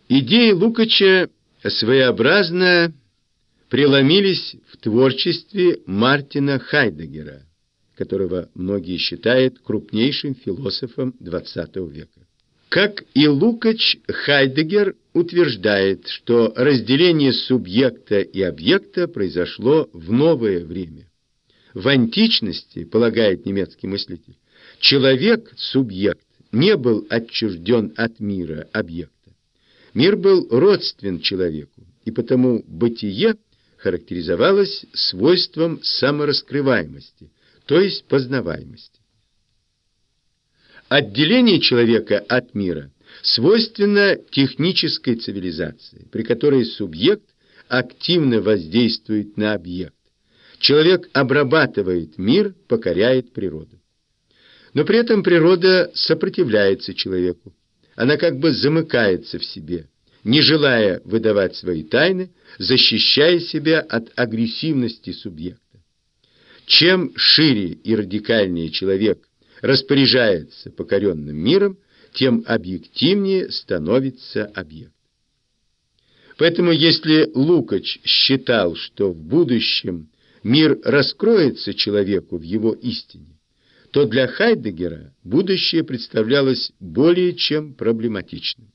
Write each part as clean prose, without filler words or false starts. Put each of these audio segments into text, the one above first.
Идеи Лукача своеобразно преломились в творчестве Мартина Хайдеггера, которого многие считают крупнейшим философом XX века. Как и Лукач, Хайдеггер утверждает, что разделение субъекта и объекта произошло в новое время. В античности, полагает немецкий мыслитель, человек, субъект, не был отчужден от мира, объекта. Мир был родствен человеку, и потому бытие характеризовалось свойством самораскрываемости, то есть познаваемости. Отделение человека от мира свойственно технической цивилизации, при которой субъект активно воздействует на объект. Человек обрабатывает мир, покоряет природу. Но при этом природа сопротивляется человеку. Она как бы замыкается в себе, не желая выдавать свои тайны, защищая себя от агрессивности субъекта. Чем шире и радикальнее человек распоряжается покоренным миром, тем объективнее становится объект. Поэтому если Лукач считал, что в будущем мир раскроется человеку в его истине, то для Хайдеггера будущее представлялось более чем проблематичным.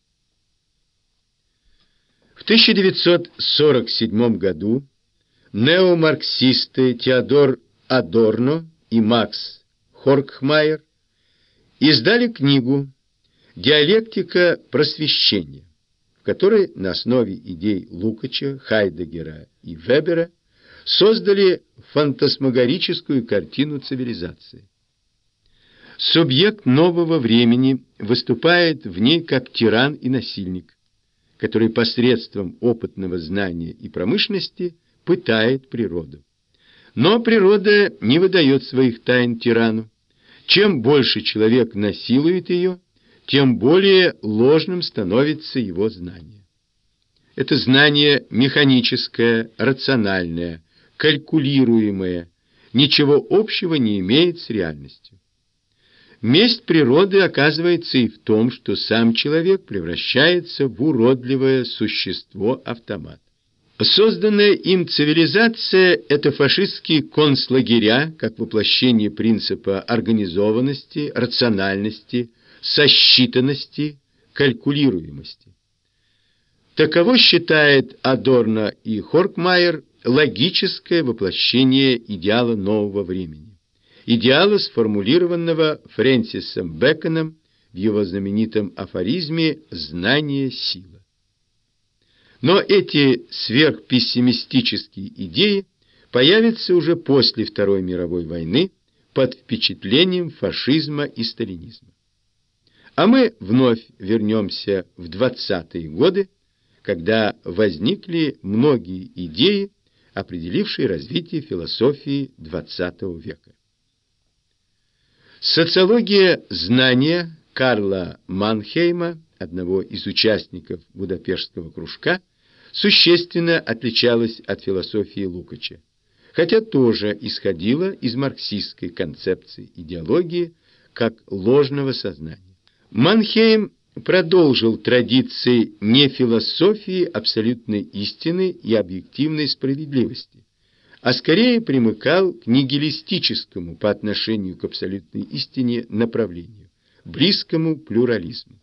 В 1947 году неомарксисты Теодор Адорно и Макс Хоркхмайер издали книгу «Диалектика просвещения», в которой на основе идей Лукача, Хайдеггера и Вебера создали фантасмагорическую картину цивилизации. Субъект нового времени выступает в ней как тиран и насильник, который посредством опытного знания и промышленности пытает природу. Но природа не выдает своих тайн тирану. Чем больше человек насилует ее, тем более ложным становится его знание. Это знание механическое, рациональное, калькулируемое, ничего общего не имеет с реальностью. Месть природы оказывается и в том, что сам человек превращается в уродливое существо-автомат. Созданная им цивилизация – это фашистские концлагеря, как воплощение принципа организованности, рациональности, сосчитанности, калькулируемости. Таково считает Адорно и Хоркхмайер логическое воплощение идеала нового времени. Идеала, сформулированного Фрэнсисом Бэконом в его знаменитом афоризме «Знание – сила». Но эти сверхпессимистические идеи появятся уже после Второй мировой войны под впечатлением фашизма и сталинизма. А мы вновь вернемся в 20-е годы, когда возникли многие идеи, определившие развитие философии XX века. Социология знания Карла Маннхейма, одного из участников Будапештского кружка, существенно отличалась от философии Лукача, хотя тоже исходила из марксистской концепции идеологии как ложного сознания. Маннхейм продолжил традиции не философии абсолютной истины и объективной справедливости, а скорее примыкал к нигилистическому по отношению к абсолютной истине направлению, близкому плюрализму.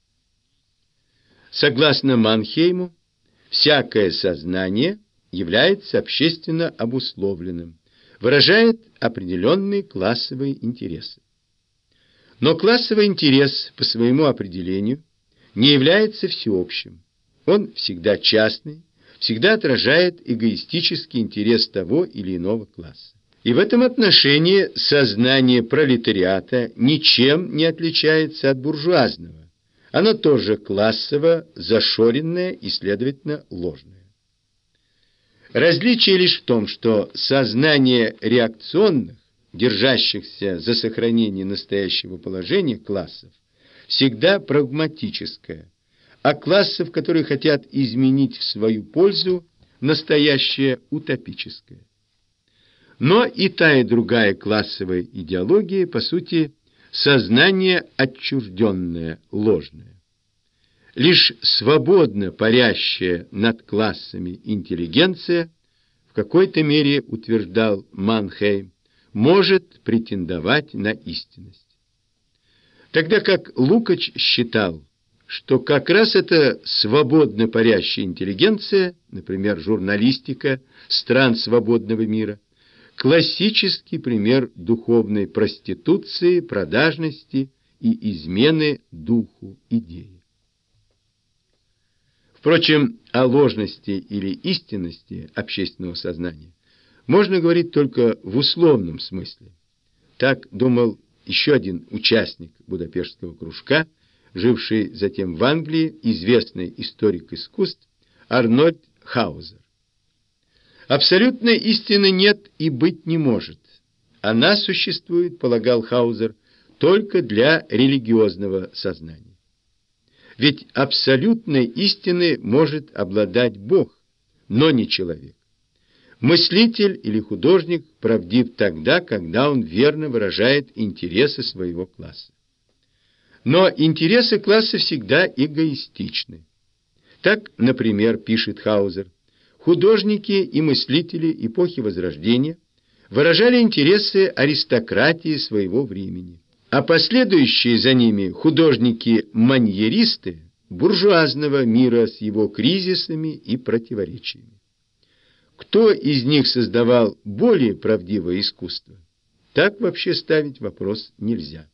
Согласно Маннхейму, всякое сознание является общественно обусловленным, выражает определенные классовые интересы. Но классовый интерес по своему определению не является всеобщим. Он всегда частный, всегда отражает эгоистический интерес того или иного класса. И в этом отношении сознание пролетариата ничем не отличается от буржуазного. Оно тоже классово зашоренное и, следовательно, ложное. Различие лишь в том, что сознание реакционных, держащихся за сохранение настоящего положения классов, всегда прагматическое, а классов, которые хотят изменить в свою пользу, настоящее утопическое. Но и та, и другая классовая идеология, по сути, сознание отчужденное, ложное. Лишь свободно парящая над классами интеллигенция, в какой-то мере, утверждал Маннхейм, может претендовать на истинность. Тогда как Лукач считал, что как раз эта свободно парящая интеллигенция, например, журналистика стран свободного мира, классический пример духовной проституции, продажности и измены духу идеи. Впрочем, о ложности или истинности общественного сознания можно говорить только в условном смысле. Так думал еще один участник Будапештского кружка, живший затем в Англии, известный историк искусств Арнольд Хаузер. Абсолютной истины нет и быть не может. Она существует, полагал Хаузер, только для религиозного сознания. Ведь абсолютной истиной может обладать Бог, но не человек. Мыслитель или художник правдив тогда, когда он верно выражает интересы своего класса. Но интересы класса всегда эгоистичны. Так, например, пишет Хаузер, художники и мыслители эпохи Возрождения выражали интересы аристократии своего времени, а последующие за ними художники-маньеристы буржуазного мира с его кризисами и противоречиями. Кто из них создавал более правдивое искусство? Так вообще ставить вопрос нельзя.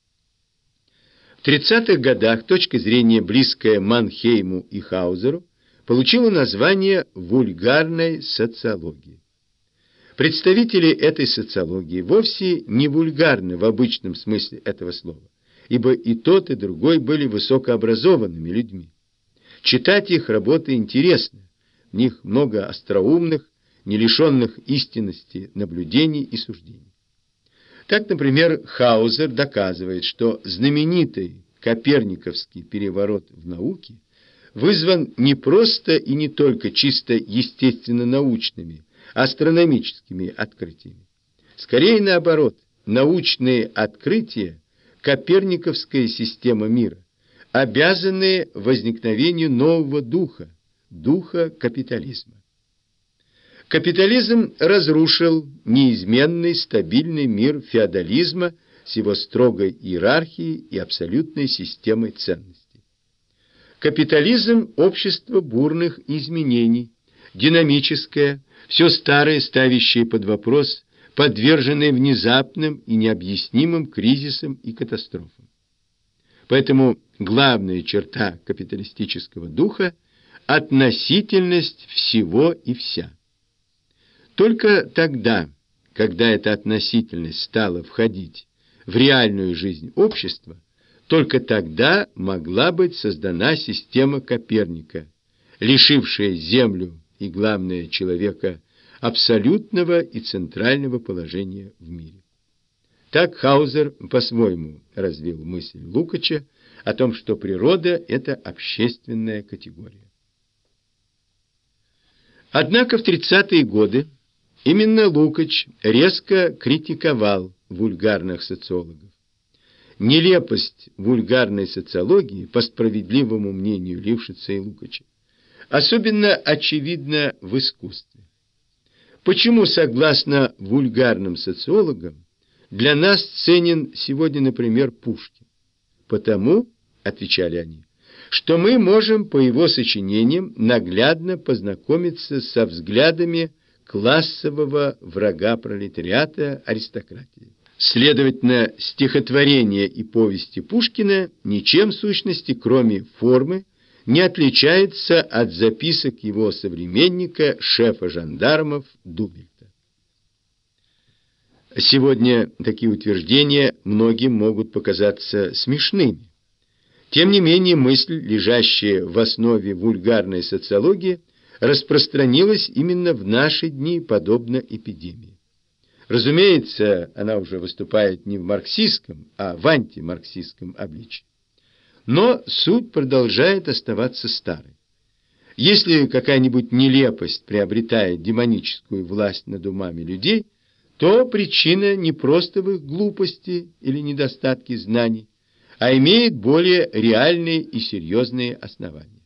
В 30-х годах точка зрения, близкая Маннхейму и Хаузеру, получила название вульгарной социологии. Представители этой социологии вовсе не вульгарны в обычном смысле этого слова, ибо и тот, и другой были высокообразованными людьми. Читать их работы интересно, в них много остроумных, не лишенных истинности наблюдений и суждений. Так, например, Хаузер доказывает, что знаменитый коперниковский переворот в науке вызван не просто и не только чисто естественно-научными, астрономическими открытиями. Скорее наоборот, научные открытия, коперниковская система мира, обязаны возникновению нового духа, духа капитализма. Капитализм разрушил неизменный стабильный мир феодализма с его строгой иерархией и абсолютной системой ценностей. Капитализм – общество бурных изменений, динамическое, все старое ставящее под вопрос, подверженное внезапным и необъяснимым кризисам и катастрофам. Поэтому главная черта капиталистического духа – относительность всего и вся. Только тогда, когда эта относительность стала входить в реальную жизнь общества, только тогда могла быть создана система Коперника, лишившая Землю и, главное, человека абсолютного и центрального положения в мире. Так Хаузер по-своему развил мысль Лукача о том, что природа – это общественная категория. Однако в 30-е годы именно Лукач резко критиковал вульгарных социологов. Нелепость вульгарной социологии, по справедливому мнению Лившица и Лукача, особенно очевидна в искусстве. Почему, согласно вульгарным социологам, для нас ценен сегодня, например, Пушкин? Потому, отвечали они, что мы можем по его сочинениям наглядно познакомиться со взглядами классового врага пролетариата, аристократии. Следовательно, стихотворения и повести Пушкина ничем в сущности, кроме формы, не отличается от записок его современника, шефа жандармов Дувельта. Сегодня такие утверждения многим могут показаться смешными. Тем не менее, мысль, лежащая в основе вульгарной социологии, распространилась именно в наши дни, подобно эпидемии. Разумеется, она уже выступает не в марксистском, а в антимарксистском обличии. Но суть продолжает оставаться старой. Если какая-нибудь нелепость приобретает демоническую власть над умами людей, то причина не просто в их глупости или недостатке знаний, а имеет более реальные и серьезные основания.